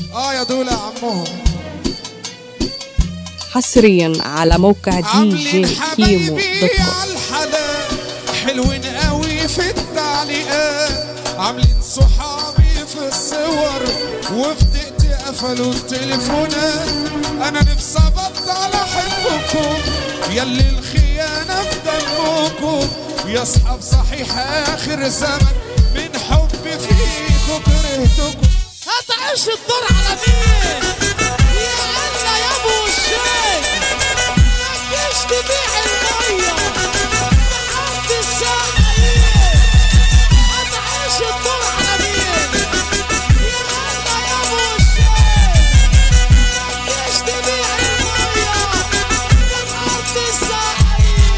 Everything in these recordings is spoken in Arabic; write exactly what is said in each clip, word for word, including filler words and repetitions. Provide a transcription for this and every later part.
اه يا دول يا عمهم. حصريا على موقع دي جي كيمو دوت كوم. عالحلال حلوين قوي في التعليقات، عاملين صحابي في الصور وفي دقيقتي قفلوا التليفونات. انا نفسي ابطل احبكم ياللي الخيانه في دمكم، يا اصحاب صحيح اخر زمن من حب فيكم كرهتكم. هتعيش الدور على مين يا عنا يا ابو الشيخ؟ متجيش تبيع الميه لحد الساعه ايه؟ هتعيش الدور على مين يا عنا يا ابو الشيخ؟ متجيش تبيع الميه لحد الساعه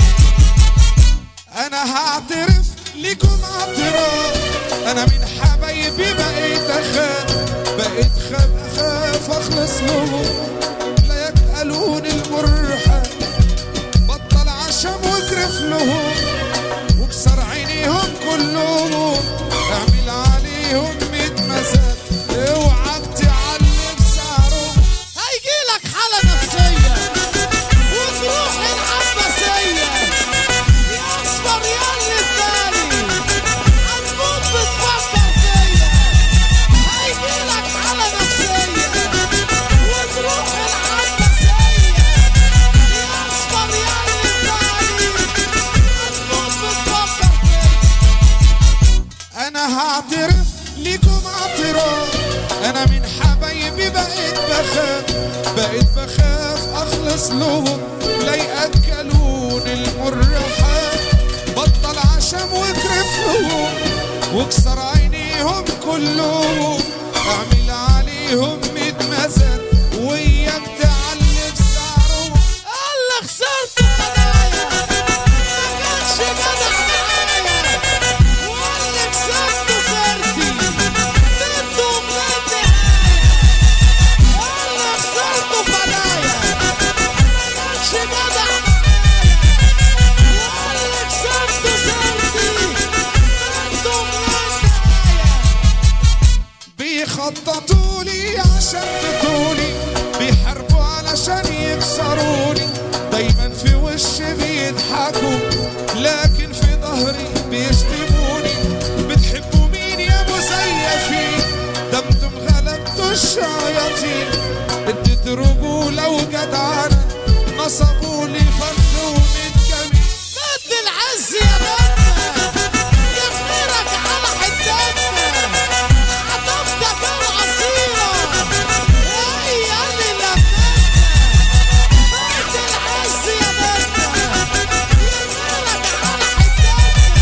ايه؟ انا هعترف ليكم اعتراف، انا من حبايبي بقيت اخاف، بقيت خاف اخاف اخلص لهم لا يكألون المرحة. بطل عشم واكرف لهم واكسر عينيهم كلهم، اعمل عليهم ميت مزاد اوعى تعلم سعرهم. هيجيلك حالة نفسية وتروح العباسية يا اصفر يا اللي الثاني هتموت بتفكر فيا. هيجيلك حالة نفسية وتروح العباسية يا اصفر يا اللي الثاني هتموت بتفكر فيا. انا هعترف ليكم اعتراف، انا من حبايبي بقيت بخاف، بقيت بخاف اخلص لهم لا ياكلون المرحات. بطل عشم واكرف لهم واكسر عينيهم كلهم، اعمل عليهم ميت مزاد وياك تعلم سعرهم. اللي خسرته خدايا ما كانش جدع معايا، واللي كسبته سيرتي ضده من النهاية. اللي خسرته خدايا ما كانش جدع معايا، واللي كسبته سيرتي ضده من النهاية. بيخططوا لي عشان تطولي، بيحاربوا علشان يكسروني، دايما في وشي بيضحكوا لكن في ظهري بيشتموني. بتحبوا مين يا مزيفين؟ ده انتم غلبتوا الشياطين، اديت رجولة وجدعنة نصبوا لي فرد ومن جميل. مد العز يا بنا يخبرك على حدتنا، عطفتك القصيرة هي اللي لفتنا. مد العز يا بنا يخبرك على حدتنا،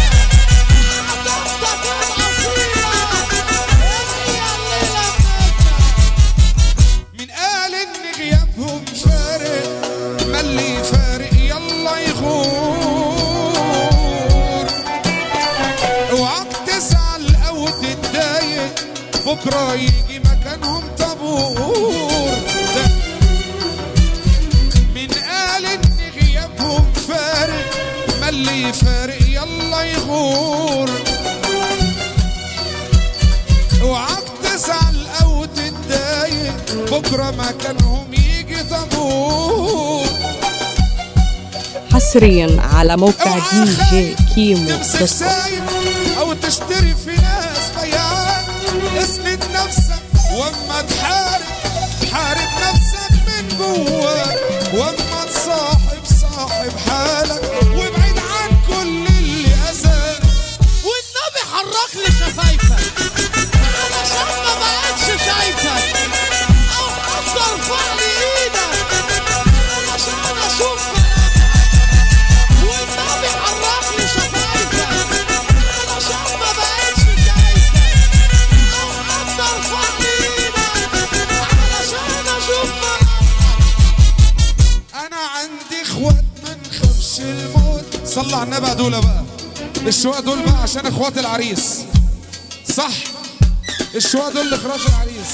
عطفتك القصيرة هي اللي لفتنا. من قال ان غيابهم فارق ما اللي فارق يلا يغور. اوعاك تزعل او تتضايق بكره يجي مكانهم طابور. ده من قال ان غيابهم فارق ما اللي فارق يلا يغور. اوعاك تزعل او تتضايق بكره مكانهم يجي طابور. حصريا على موقع دي جي كيمو تمسك دوت كوم. سايب او تشتري في ناس بياعات، اسند نفسك واما تحارب حارب نفسك من جواك، واما تصاحب صاحب حالك وابعد عن كل اللي اذاك. والنبي حرك لي شفايفك علشان ما بقتش شايفك، او حتى ارفع لي ايدك علشان اشوف ملامحك. والنبي حرك لي شفايفك علشان ما بقتش شايفك، او حتى ارفع لي ايدك علشان اشوف ملامحك. انا عندي اخوات ما نخافش الموت. صلى على النبي دول بقى الشواء دول بقى عشان اخوات العريس، صح؟ الشواء دول لاخوات العريس.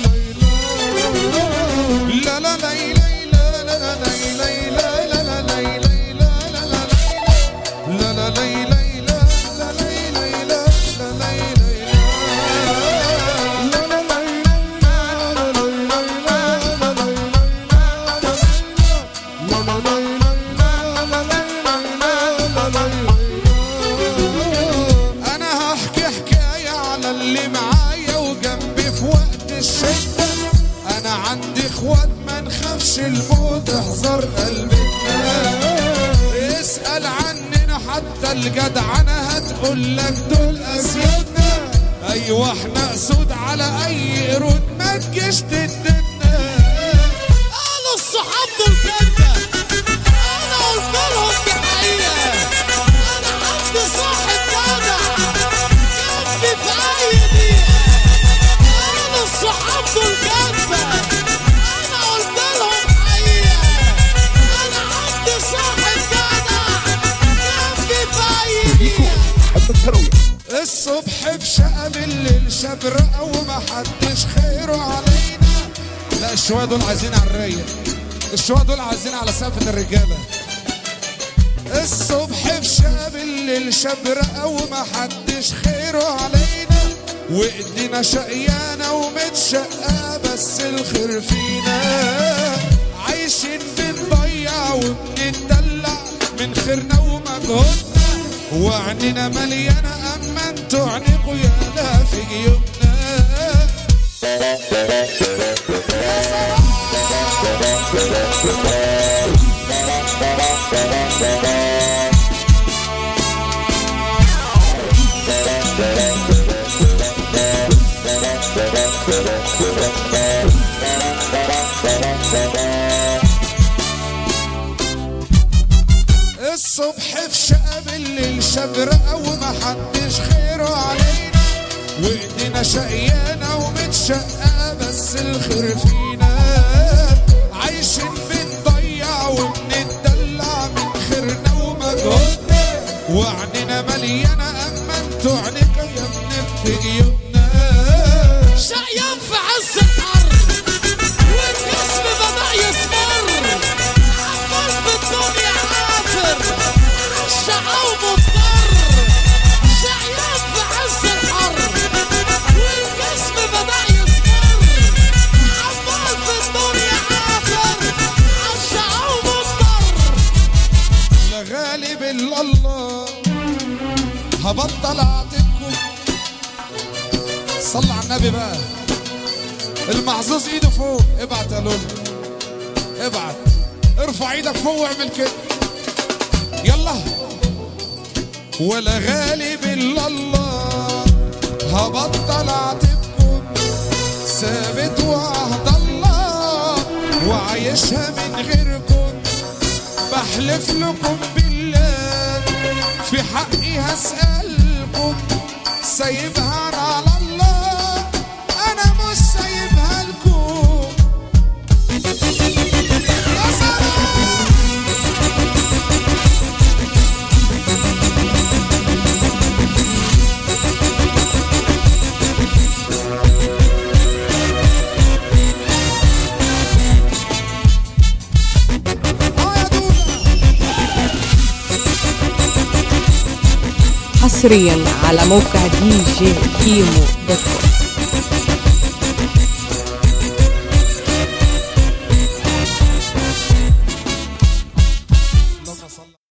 لا لا لا لا لا لا لا لا لا لا لا انا هحكي حكاية على اللي معايا وجنبي في وقت الشدة. انا عندي اخوات ما نخافش الموت، احذر قلبنا. اسأل عننا حتى الجدعنة هتقول لك دول اسيادنا. ايوه احنا اسود على اي قرود، ما تجيش تدنا. قالوا الصحاب دول كده، انا قلت لهم دي حقيقة. انا عندي صاحب جدع جنبي في اي دقيقة. قالوا الصحاب دول كده، انا قلت لهم حقيقة. انا عندي صاحب جدع جنبي في اي دقيقة. الصبح في شقة بالليل شبرقة وما حدش خيره علينا. لا الشوية دول عايزين على الرايق، الشوية دول عايزين على سقفة الرجالة. الصبح في شقة بالليل شبرقة وما حدش خيره علينا. وايدينا شقيانة ومتشقة بس الخير فينا. عايشين بنضيع وبنتدلع من خيرنا ومجهودنا. وعنينا مليانة اما انتوا عنيكوا يالا في جيوبنا. الصبح في شقة بالليل شبرقة وما حدش خيره علينا. وايدينا شقيانة ومتشقة بس الخير فينا. عايشين بنضيع وبنتدلع من خيرنا ومجهودنا. وعنينا مليانة اما انتوا عنيكوا يا ابني في جيوبنا. شقيان في عز الحر والجسم بدأ يسمر. عمال في الدنيا عافر عالشقا ومضطر. شقيان في عز الحر والجسم بدأ يسمر. عمال في الدنيا عافر عالشقا ومضطر. لا غالب الا الله هبطل اعاتبكم. صل على النبي بقى. المحظوظ ايده فوق، ابعت يا لول، ابعت، ارفع ايدك فوق واعمل كده يلا. ولا غالب الا الله هبطل اعاتبكم. ثابت وعهد الله وعايشها من غيركم. بحلف لكم بالله في حقي هسألكم. سايبها على الله انا مش سايبها لكم. يا سلام. اه يا دولا. حصريا على موقع دي جي كيمو دوت كوم.